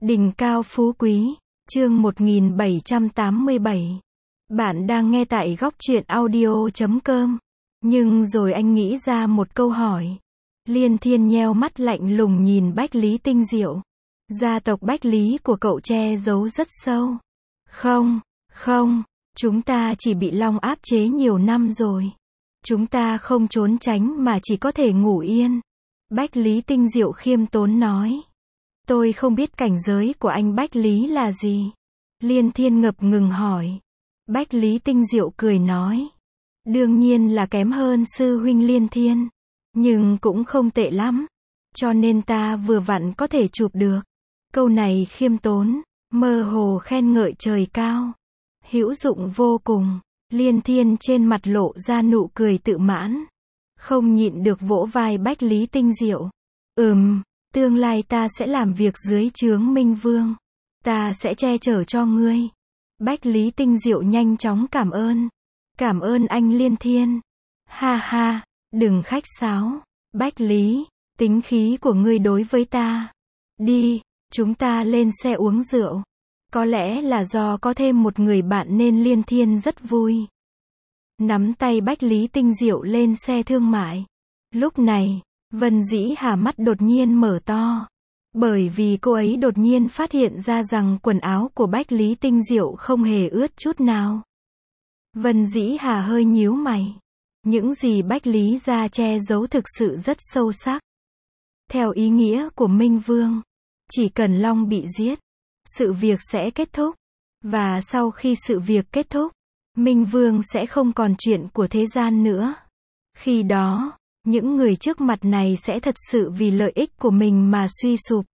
Đỉnh cao phú quý, chương 1787. Bạn đang nghe tại góc truyện audio.com. Nhưng rồi anh nghĩ ra một câu hỏi. Liên Thiên nheo mắt lạnh lùng nhìn Bách Lý Tinh Diệu. Gia tộc Bách Lý của cậu che giấu rất sâu. Không, chúng ta chỉ bị Long áp chế nhiều năm rồi. Chúng ta không trốn tránh mà chỉ có thể ngủ yên. Bách Lý Tinh Diệu khiêm tốn nói. Tôi không biết cảnh giới của anh Bách Lý là gì. Liên Thiên ngập ngừng hỏi. Bách Lý Tinh Diệu cười nói. Đương nhiên là kém hơn sư huynh Liên Thiên. Nhưng cũng không tệ lắm. Cho nên ta vừa vặn có thể chụp được. Câu này khiêm tốn, mơ hồ khen ngợi trời cao. Hữu dụng vô cùng. Liên Thiên trên mặt lộ ra nụ cười tự mãn. Không nhịn được vỗ vai Bách Lý Tinh Diệu. Tương lai ta sẽ làm việc dưới trướng Minh Vương. Ta sẽ che chở cho ngươi. Bách Lý Tinh Diệu nhanh chóng cảm ơn. Cảm ơn anh Liên Thiên. Ha ha, đừng khách sáo. Bách Lý, tính khí của ngươi đối với ta. Đi, chúng ta lên xe uống rượu. Có lẽ là do có thêm một người bạn nên Liên Thiên rất vui. Nắm tay Bách Lý Tinh Diệu lên xe thương mại. Lúc này, Vân Dĩ Hà mắt đột nhiên mở to. Bởi vì cô ấy đột nhiên phát hiện ra rằng quần áo của Bách Lý Tinh Diệu không hề ướt chút nào. Vân Dĩ Hà hơi nhíu mày. Những gì Bách Lý ra che giấu thực sự rất sâu sắc. Theo ý nghĩa của Minh Vương, chỉ cần Long bị giết, sự việc sẽ kết thúc. Và sau khi sự việc kết thúc, Minh Vương sẽ không còn chuyện của thế gian nữa. Khi đó, những người trước mặt này sẽ thật sự vì lợi ích của mình mà suy sụp.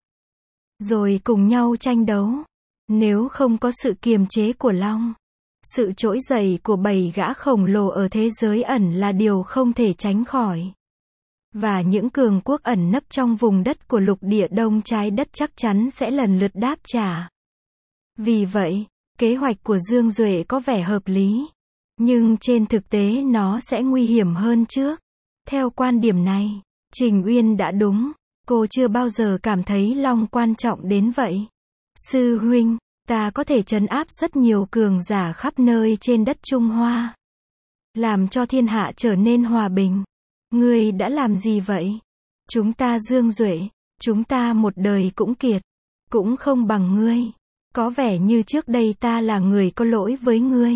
Rồi cùng nhau tranh đấu. Nếu không có sự kiềm chế của Long, sự trỗi dậy của 7 gã khổng lồ ở thế giới ẩn là điều không thể tránh khỏi. Và những cường quốc ẩn nấp trong vùng đất của lục địa đông trái đất chắc chắn sẽ lần lượt đáp trả. Vì vậy, kế hoạch của Dương Duệ có vẻ hợp lý. Nhưng trên thực tế nó sẽ nguy hiểm hơn trước. Theo quan điểm này, Trình Uyên đã đúng. Cô chưa bao giờ cảm thấy Long quan trọng đến vậy. Sư huynh, ta có thể trấn áp rất nhiều cường giả khắp nơi trên đất Trung Hoa. Làm cho thiên hạ trở nên hòa bình. Ngươi đã làm gì vậy? Chúng ta Dương Duệ, chúng ta một đời cũng kiệt. Cũng không bằng ngươi. Có vẻ như trước đây ta là người có lỗi với ngươi.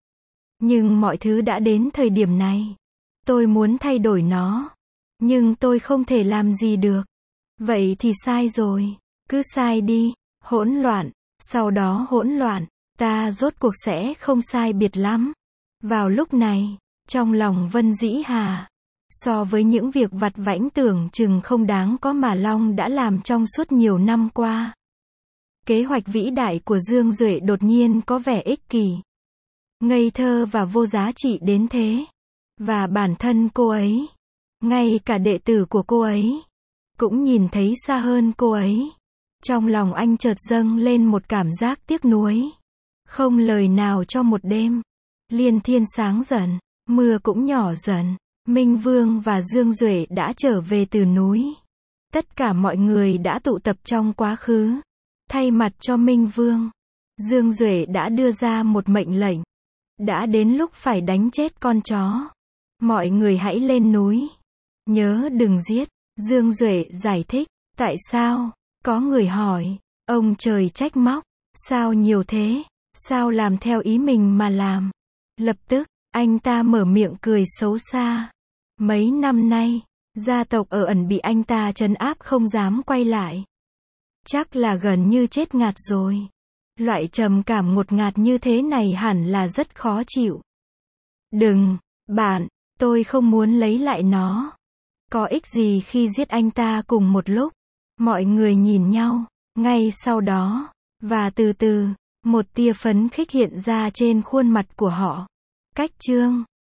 Nhưng mọi thứ đã đến thời điểm này. Tôi muốn thay đổi nó. Nhưng tôi không thể làm gì được. Vậy thì sai rồi. Cứ sai đi. Hỗn loạn. Sau đó hỗn loạn. Ta rốt cuộc sẽ không sai biệt lắm. Vào lúc này, trong lòng Vân Dĩ Hà, so với những việc vặt vãnh tưởng chừng không đáng có mà Long đã làm trong suốt nhiều năm qua, kế hoạch vĩ đại của Dương Duệ đột nhiên có vẻ ích kỷ, ngây thơ và vô giá trị đến thế. Và bản thân cô ấy, ngay cả đệ tử của cô ấy, cũng nhìn thấy xa hơn cô ấy. Trong lòng anh chợt dâng lên một cảm giác tiếc nuối. Không lời nào cho một đêm. Liên Thiên sáng dần, mưa cũng nhỏ dần. Minh Vương và Dương Duệ đã trở về từ núi. Tất cả mọi người đã tụ tập trong quá khứ. Thay mặt cho Minh Vương, Dương Duệ đã đưa ra một mệnh lệnh. Đã đến lúc phải đánh chết con chó. Mọi người hãy lên núi. Nhớ đừng giết. Dương Duệ giải thích. Tại sao? Có người hỏi. Ông trời trách móc. Sao nhiều thế? Sao làm theo ý mình mà làm? Lập tức, anh ta mở miệng cười xấu xa. Mấy năm nay, gia tộc ở ẩn bị anh ta trấn áp không dám quay lại. Chắc là gần như chết ngạt rồi. Loại trầm cảm ngột ngạt như thế này hẳn là rất khó chịu. Đừng, bạn, tôi không muốn lấy lại nó. Có ích gì khi giết anh ta cùng một lúc? Mọi người nhìn nhau, ngay sau đó, và từ từ, một tia phấn khích hiện ra trên khuôn mặt của họ. Cách chương